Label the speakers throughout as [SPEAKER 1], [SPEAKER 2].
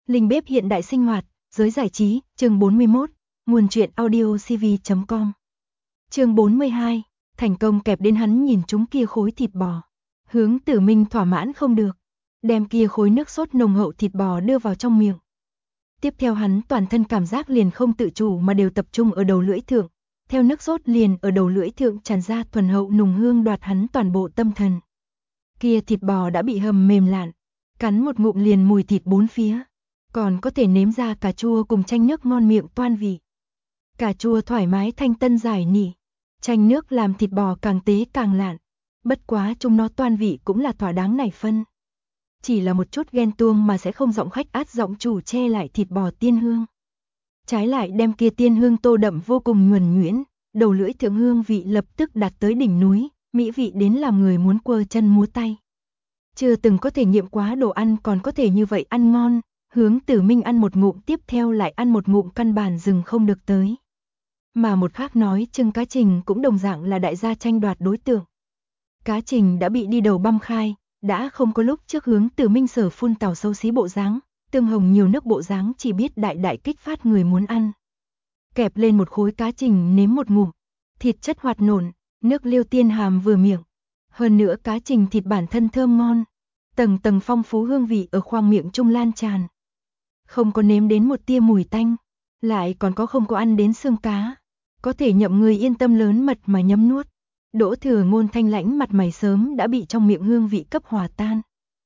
[SPEAKER 1] Linh bếp hiện đại sinh hoạt, giới giải trí, chương 41, nguồn truyện audiocv.com. Chương 42, thành công kẹp đến hắn nhìn trúng kia khối thịt bò. Hướng Tử Minh thỏa mãn không được, đem kia khối nước sốt nồng hậu thịt bò đưa vào trong miệng. Tiếp theo hắn toàn thân cảm giác liền không tự chủ mà đều tập trung ở đầu lưỡi thượng, theo nước sốt liền ở đầu lưỡi thượng tràn ra thuần hậu nùng hương đoạt hắn toàn bộ tâm thần. Kia thịt bò đã bị hầm mềm lạn, cắn một ngụm liền mùi thịt bốn phía, còn có thể nếm ra cà chua cùng chanh nước ngon miệng toan vị. Cà chua thoải mái thanh tân giải nỉ, chanh nước làm thịt bò càng tế càng lạn, bất quá chúng nó toan vị cũng là thỏa đáng nảy phân. Chỉ là một chút ghen tuông mà sẽ không giọng khách át giọng chủ che lại thịt bò tiên hương. Trái lại đem kia tiên hương tô đậm vô cùng nhuần nhuyễn, đầu lưỡi thượng hương vị lập tức đạt tới đỉnh núi, mỹ vị đến làm người muốn quơ chân múa tay. Chưa từng có thể nghiệm quá đồ ăn còn có thể như vậy ăn ngon, Hướng Tử Minh ăn một ngụm tiếp theo lại ăn một ngụm căn bản dừng không được tới. Mà một khác nói Trương Cá Trình cũng đồng dạng là đại gia tranh đoạt đối tượng. Cá Trình đã bị đi đầu băm khai, đã không có lúc trước Hướng Tử Minh sở phun tảo xấu xí bộ dáng, tương hồng nhiều nước bộ dáng chỉ biết đại đại kích phát người muốn ăn. Kẹp lên một khối cá trình nếm một ngụm, thịt chất hoạt nộn, nước liêu tiên hàm vừa miệng. Hơn nữa cá trình thịt bản thân thơm ngon, tầng tầng phong phú hương vị ở khoang miệng trung lan tràn. Không có nếm đến một tia mùi tanh, lại còn có không có ăn đến xương cá, có thể nhậm người yên tâm lớn mật mà nhấm nuốt. Đỗ Thừa Ngôn thanh lãnh mặt mày sớm đã bị trong miệng hương vị cấp hòa tan.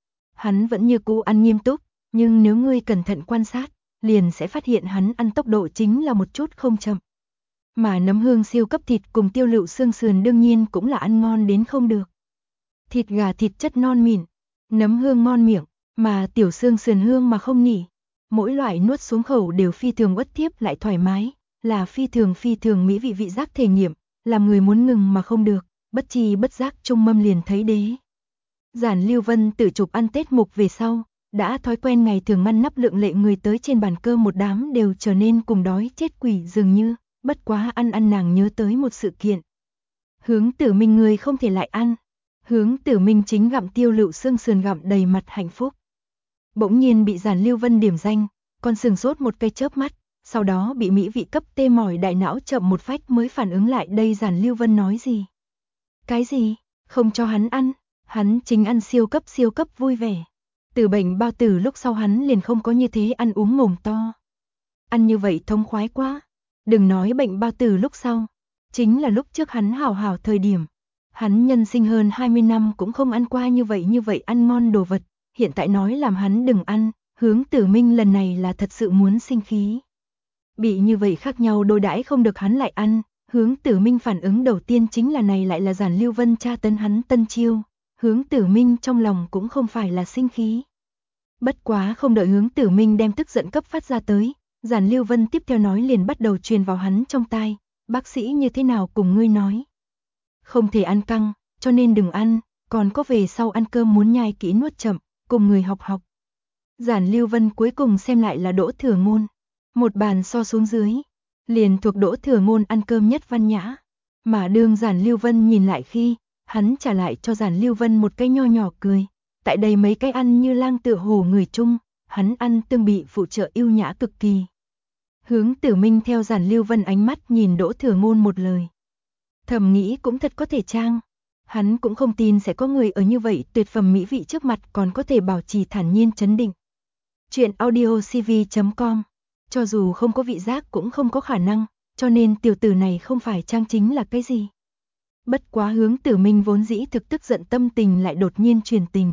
[SPEAKER 1] Hắn vẫn như cũ ăn nghiêm túc, nhưng nếu ngươi cẩn thận quan sát, liền sẽ phát hiện hắn ăn tốc độ chính là một chút không chậm. Mà nấm hương siêu cấp thịt cùng tiêu lựu xương sườn đương nhiên cũng là ăn ngon đến không được. Thịt gà thịt chất non mịn, nấm hương ngon miệng, mà tiểu xương sườn hương mà không nỉ. Mỗi loại nuốt xuống khẩu đều phi thường uất thiếp lại thoải mái, là phi thường mỹ vị vị giác thể nghiệm, làm người muốn ngừng mà không được, bất chi bất giác trung mâm liền thấy đế. Giản Lưu Vân tự chụp ăn Tết mục về sau, đã thói quen ngày thường ngăn nắp lượng lệ người tới trên bàn cơm một đám đều trở nên cùng đói chết quỷ dường như, bất quá ăn nàng nhớ tới một sự kiện. Hướng Tử Minh người không thể lại ăn. Hướng Tử Minh chính gặm tiêu lựu xương sườn gặm đầy mặt hạnh phúc. Bỗng nhiên bị Giản Lưu Vân điểm danh, còn sừng sốt một cây chớp mắt, sau đó bị mỹ vị cấp tê mỏi đại não chậm một phách mới phản ứng lại đây Giản Lưu Vân nói gì. Cái gì, không cho hắn ăn, hắn chính ăn siêu cấp vui vẻ. Từ bệnh bao tử lúc sau hắn liền không có như thế ăn uống mồm to. Ăn như vậy thông khoái quá, đừng nói bệnh bao tử lúc sau, chính là lúc trước hắn hảo thời điểm. Hắn nhân sinh hơn 20 năm cũng không ăn qua như vậy ăn ngon đồ vật, hiện tại nói làm hắn đừng ăn, Hướng Tử Minh lần này là thật sự muốn sinh khí. Bị như vậy khác nhau đối đãi không được hắn lại ăn, Hướng Tử Minh phản ứng đầu tiên chính là này lại là Giản Lưu Vân tra tấn hắn tân chiêu, Hướng Tử Minh trong lòng cũng không phải là sinh khí. Bất quá không đợi Hướng Tử Minh đem tức giận cấp phát ra tới, Giản Lưu Vân tiếp theo nói liền bắt đầu truyền vào hắn trong tai, bác sĩ như thế nào cùng ngươi nói. Không thể ăn căng, cho nên đừng ăn, còn có về sau ăn cơm muốn nhai kỹ nuốt chậm, cùng người học. Giản Lưu Vân cuối cùng xem lại là Đỗ Thừa Ngôn, một bàn so xuống dưới, liền thuộc Đỗ Thừa Ngôn ăn cơm nhất văn nhã, mà đương Giản Lưu Vân nhìn lại khi, hắn trả lại cho Giản Lưu Vân một cái nho nhỏ cười, tại đây mấy cái ăn như lang tựa hồ người chung, hắn ăn tương bị phụ trợ yêu nhã cực kỳ. Hướng Tử Minh theo Giản Lưu Vân ánh mắt nhìn Đỗ Thừa Ngôn một lời. Thầm nghĩ cũng thật có thể trang, hắn cũng không tin sẽ có người ở như vậy tuyệt phẩm mỹ vị trước mặt còn có thể bảo trì thản nhiên chấn định. Chuyện audiocv.com, cho dù không có vị giác cũng không có khả năng, cho nên tiểu tử này không phải trang chính là cái gì. Bất quá Hướng Tử Minh vốn dĩ thực tức giận tâm tình lại đột nhiên truyền tình.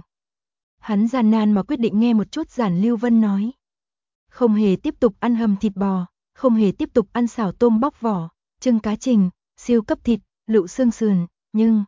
[SPEAKER 1] Hắn gian nan mà quyết định nghe một chút Giản Lưu Vân nói. Không hề tiếp tục ăn hầm thịt bò, không hề tiếp tục ăn xào tôm bóc vỏ, trưng cá trình, siêu cấp thịt, lựu xương sườn, nhưng,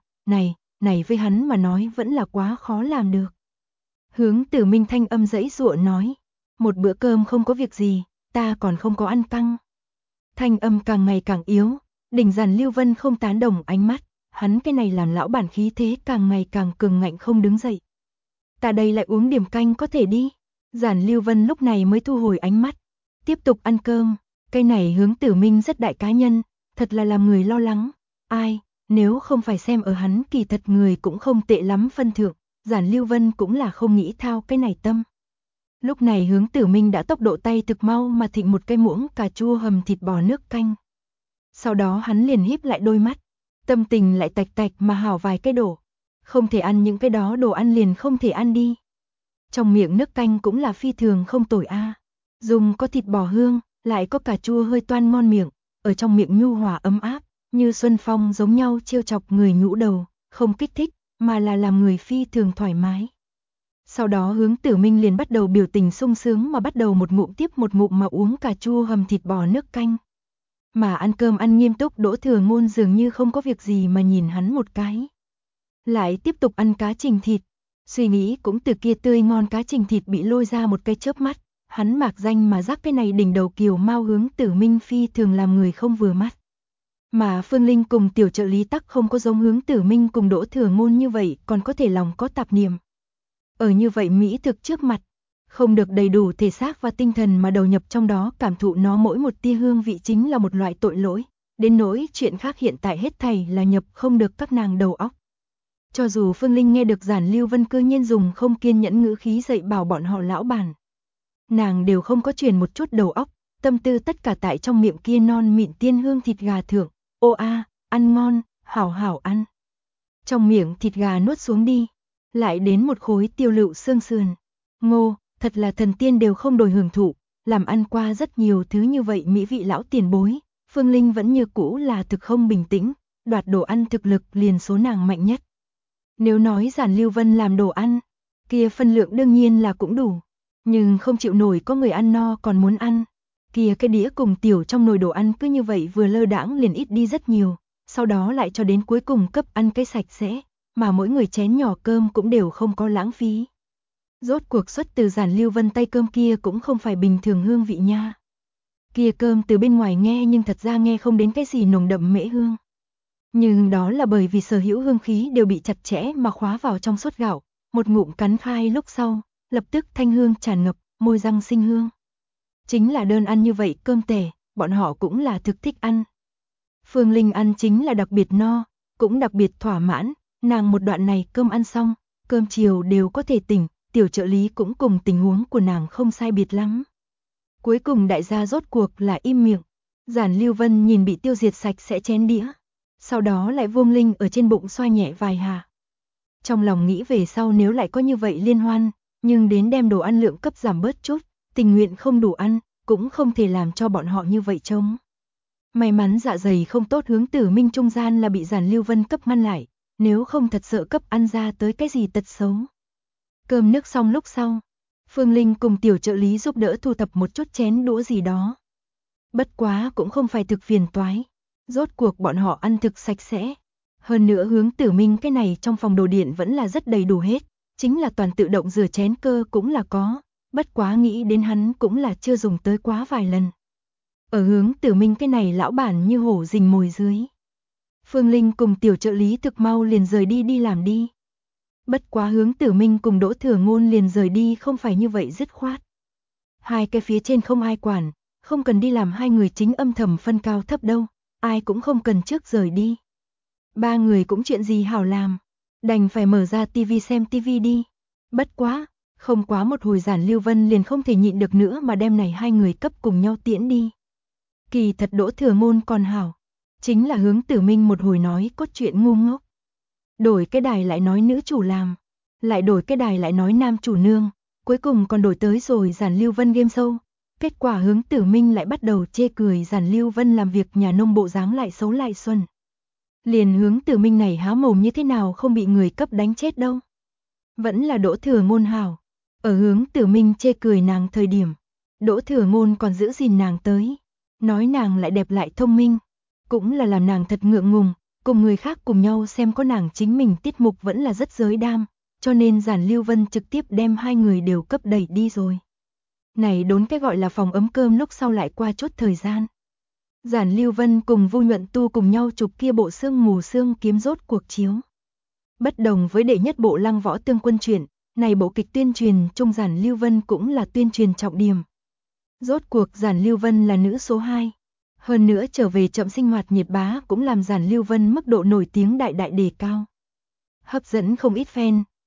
[SPEAKER 1] này với hắn mà nói vẫn là quá khó làm được. Hướng Tử Minh thanh âm dãy dụa nói, một bữa cơm không có việc gì, ta còn không có ăn căng. Thanh âm càng ngày càng yếu, đỉnh Giản Lưu Vân không tán đồng ánh mắt, hắn cái này làm lão bản khí thế càng ngày càng cường ngạnh không đứng dậy. Ta đây lại uống điểm canh có thể đi. Giản Lưu Vân lúc này mới thu hồi ánh mắt, tiếp tục ăn cơm. Cái này Hướng Tử Minh rất đại cá nhân, thật là làm người lo lắng. Ai, nếu không phải xem ở hắn kỳ thật người cũng không tệ lắm phân thượng, Giản Lưu Vân cũng là không nghĩ thao cái này tâm. Lúc này Hướng Tử Minh đã tốc độ tay thực mau mà thịnh một cái muỗng cà chua hầm thịt bò nước canh. Sau đó hắn liền híp lại đôi mắt, tâm tình lại tạch tạch mà hảo vài cái đổ. Không thể ăn những cái đó đồ ăn liền không thể ăn đi. Trong miệng nước canh cũng là phi thường không tồi a. Dùng có thịt bò hương, lại có cà chua hơi toan ngon miệng, ở trong miệng nhu hòa ấm áp, như xuân phong giống nhau trêu chọc người nhũ đầu, không kích thích, mà là làm người phi thường thoải mái. Sau đó Hướng Tử Minh liền bắt đầu biểu tình sung sướng mà bắt đầu một ngụm tiếp một ngụm mà uống cà chua hầm thịt bò nước canh. Mà ăn cơm ăn nghiêm túc Đỗ Thừa Ngôn dường như không có việc gì mà nhìn hắn một cái. Lại tiếp tục ăn cá trình thịt, suy nghĩ cũng từ kia tươi ngon cá trình thịt bị lôi ra một cái chớp mắt, hắn mạc danh mà giác cái này đỉnh đầu kiều mao Hướng Tử Minh phi thường làm người không vừa mắt. Mà Phương Linh cùng tiểu trợ lý tắc không có giống Hướng Tử Minh cùng Đỗ Thừa Ngôn như vậy, còn có thể lòng có tạp niệm. Ở như vậy mỹ thực trước mặt, không được đầy đủ thể xác và tinh thần mà đầu nhập trong đó cảm thụ nó mỗi một tia hương vị chính là một loại tội lỗi, đến nỗi chuyện khác hiện tại hết thảy là nhập không được các nàng đầu óc. Cho dù Phương Linh nghe được Giản Lưu Vân cư nhiên dùng không kiên nhẫn ngữ khí dạy bảo bọn họ lão bản, nàng đều không có chuyển một chút đầu óc, tâm tư tất cả tại trong miệng kia non mịn tiên hương thịt gà thượng. Ô a, ăn ngon, hảo hảo ăn. Trong miệng thịt gà nuốt xuống đi, lại đến một khối tiêu lựu xương sườn. Ngô, thật là thần tiên đều không đổi hưởng thụ, làm ăn qua rất nhiều thứ như vậy mỹ vị lão tiền bối, Phương Linh vẫn như cũ là thực không bình tĩnh, đoạt đồ ăn thực lực liền số nàng mạnh nhất. Nếu nói Giản Lưu Vân làm đồ ăn, kia phân lượng đương nhiên là cũng đủ, nhưng không chịu nổi có người ăn no còn muốn ăn. Kia cái đĩa cùng tiểu trong nồi đồ ăn cứ như vậy vừa lơ đãng liền ít đi rất nhiều, sau đó lại cho đến cuối cùng cấp ăn cái sạch sẽ, mà mỗi người chén nhỏ cơm cũng đều không có lãng phí. Rốt cuộc xuất từ Giản Lưu Vân tay cơm kia cũng không phải bình thường hương vị nha. Kia cơm từ bên ngoài nghe nhưng thật ra nghe không đến cái gì nồng đậm mễ hương. Nhưng đó là bởi vì sở hữu hương khí đều bị chặt chẽ mà khóa vào trong suốt gạo, một ngụm cắn khai lúc sau, lập tức thanh hương tràn ngập, môi răng sinh hương. Chính là đơn ăn như vậy cơm tẻ, bọn họ cũng là thực thích ăn. Phương Linh ăn chính là đặc biệt no, cũng đặc biệt thỏa mãn, nàng một đoạn này cơm ăn xong, cơm chiều đều có thể tỉnh, tiểu trợ lý cũng cùng tình huống của nàng không sai biệt lắm. Cuối cùng đại gia rốt cuộc là im miệng, Giản Lưu Vân nhìn bị tiêu diệt sạch sẽ chén đĩa, sau đó lại Vương Linh ở trên bụng xoa nhẹ vài hạ. Trong lòng nghĩ về sau nếu lại có như vậy liên hoan, nhưng đến đem đồ ăn lượng cấp giảm bớt chút, tình nguyện không đủ ăn, cũng không thể làm cho bọn họ như vậy trông. May mắn dạ dày không tốt Hướng Tử Minh trung gian là bị Giản Lưu Vân cấp ngăn lại, nếu không thật sợ cấp ăn ra tới cái gì tật xấu. Cơm nước xong lúc sau, Phương Linh cùng tiểu trợ lý giúp đỡ thu thập một chút chén đũa gì đó. Bất quá cũng không phải thực phiền toái, rốt cuộc bọn họ ăn thực sạch sẽ. Hơn nữa Hướng Tử Minh cái này trong phòng đồ điện vẫn là rất đầy đủ hết, chính là toàn tự động rửa chén cơ cũng là có, bất quá nghĩ đến hắn cũng là chưa dùng tới quá vài lần. Ở Hướng Tử Minh cái này lão bản như hổ rình mồi dưới. Phương Linh cùng tiểu trợ lý thực mau liền rời đi đi làm đi. Bất quá Hướng Tử Minh cùng Đỗ Thừa Ngôn liền rời đi không phải như vậy dứt khoát. Hai cái phía trên không ai quản, không cần đi làm hai người chính âm thầm phân cao thấp đâu, ai cũng không cần trước rời đi. Ba người cũng chuyện gì hảo làm, đành phải mở ra tivi xem tivi đi. Bất quá, không quá một hồi Giản Lưu Vân liền không thể nhịn được nữa mà đem này hai người cấp cùng nhau tiễn đi. Kỳ thật Đỗ Thừa Ngôn còn hảo, chính là Hướng Tử Minh một hồi nói cốt truyện ngu ngốc. Đổi cái đài lại nói nữ chủ làm, lại đổi cái đài lại nói nam chủ nương, cuối cùng còn đổi tới rồi Giản Lưu Vân game show. Kết quả Hướng Tử Minh lại bắt đầu chê cười Giản Lưu Vân làm việc nhà nông bộ dáng lại xấu lại xuân. Liền Hướng Tử Minh này há mồm như thế nào không bị người cấp đánh chết đâu. Vẫn là Đỗ Thừa Ngôn hảo. Ở Hướng Tử Minh chê cười nàng thời điểm, Đỗ Thừa Ngôn còn giữ gìn nàng tới, nói nàng lại đẹp lại thông minh, cũng là làm nàng thật ngượng ngùng, cùng người khác cùng nhau xem có nàng chính mình tiết mục vẫn là rất giới đam, cho nên Giản Lưu Vân trực tiếp đem hai người đều cấp đẩy đi rồi. Này đốn cái gọi là phòng ấm cơm lúc sau lại qua chút thời gian. Giản Lưu Vân cùng Vu Nhuận Tu cùng nhau chụp kia bộ Sương Mù Sương Kiếm rốt cuộc chiếu. Bất đồng với đệ nhất bộ Lăng Võ Tương Quân truyện, này bộ kịch tuyên truyền trung Giản Lưu Vân cũng là tuyên truyền trọng điểm. Rốt cuộc Giản Lưu Vân là nữ số 2. Hơn nữa trở về chậm sinh hoạt nhiệt bá cũng làm Giản Lưu Vân mức độ nổi tiếng đại đại đề cao. Hấp dẫn không ít fan,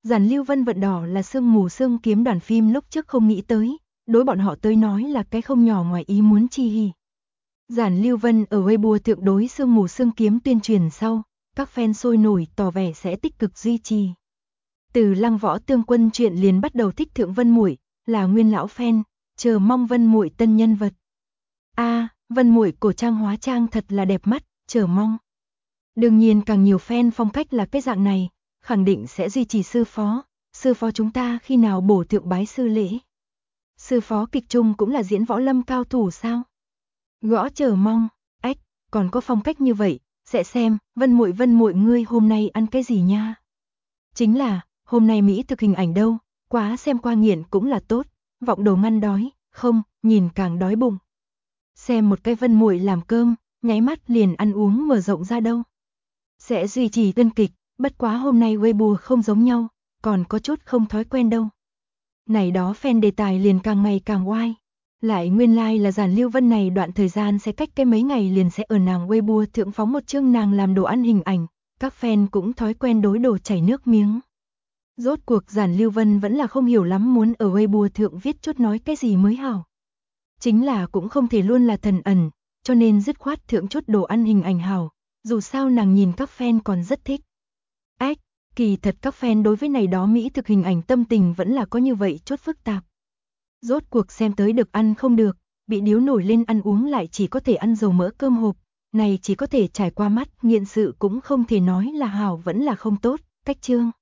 [SPEAKER 1] Giản Lưu Vân vận đỏ là sương mù sương kiếm đoàn phim lúc trước không nghĩ tới, đối bọn họ tới nói là cái không nhỏ ngoài ý muốn chi hỉ. Giản Lưu Vân ở Weibo thượng đối sương mù sương kiếm tuyên truyền sau, các fan sôi nổi tỏ vẻ sẽ tích cực duy trì. Từ Lăng Võ Tương Quân chuyện liền bắt đầu thích thượng Vân Muội, là nguyên lão fan, chờ mong Vân Muội tân nhân vật. Vân Muội cổ trang hóa trang thật là đẹp mắt, chờ mong. Đương nhiên càng nhiều fan phong cách là cái dạng này, khẳng định sẽ duy trì sư phó chúng ta khi nào bổ thượng bái sư lễ. Sư phó kịch trung cũng là diễn võ lâm cao thủ sao? Gõ chờ mong, còn có phong cách như vậy, sẽ xem, Vân Muội ngươi hôm nay ăn cái gì nha? Chính là, hôm nay Mỹ thực hình ảnh đâu, quá xem qua nghiện cũng là tốt, vọng đồ ngăn đói, không, nhìn càng đói bụng. Xem một cái Vân Muội làm cơm, nháy mắt liền ăn uống mở rộng ra đâu. Sẽ duy trì tân kịch, bất quá hôm nay Weibo không giống nhau, còn có chút không thói quen đâu. Này đó fan đề tài liền càng ngày càng oai. Lại nguyên lai là Giản Lưu Vân này đoạn thời gian sẽ cách cái mấy ngày liền sẽ ở nàng Weibo thượng phóng một chương nàng làm đồ ăn hình ảnh, các fan cũng thói quen đối đồ chảy nước miếng. Rốt cuộc Giản Lưu Vân vẫn là không hiểu lắm muốn ở Weibo thượng viết chút nói cái gì mới hảo. Chính là cũng không thể luôn là thần ẩn, cho nên dứt khoát thượng chút đồ ăn hình ảnh hảo, dù sao nàng nhìn các fan còn rất thích. Kỳ thật các fan đối với này đó Mỹ thực hình ảnh tâm tình vẫn là có như vậy chút phức tạp. Rốt cuộc xem tới được ăn không được, bị điếu nổi lên ăn uống lại chỉ có thể ăn dầu mỡ cơm hộp, này chỉ có thể trải qua mắt, nghiện sự cũng không thể nói là hảo vẫn là không tốt, cách chương.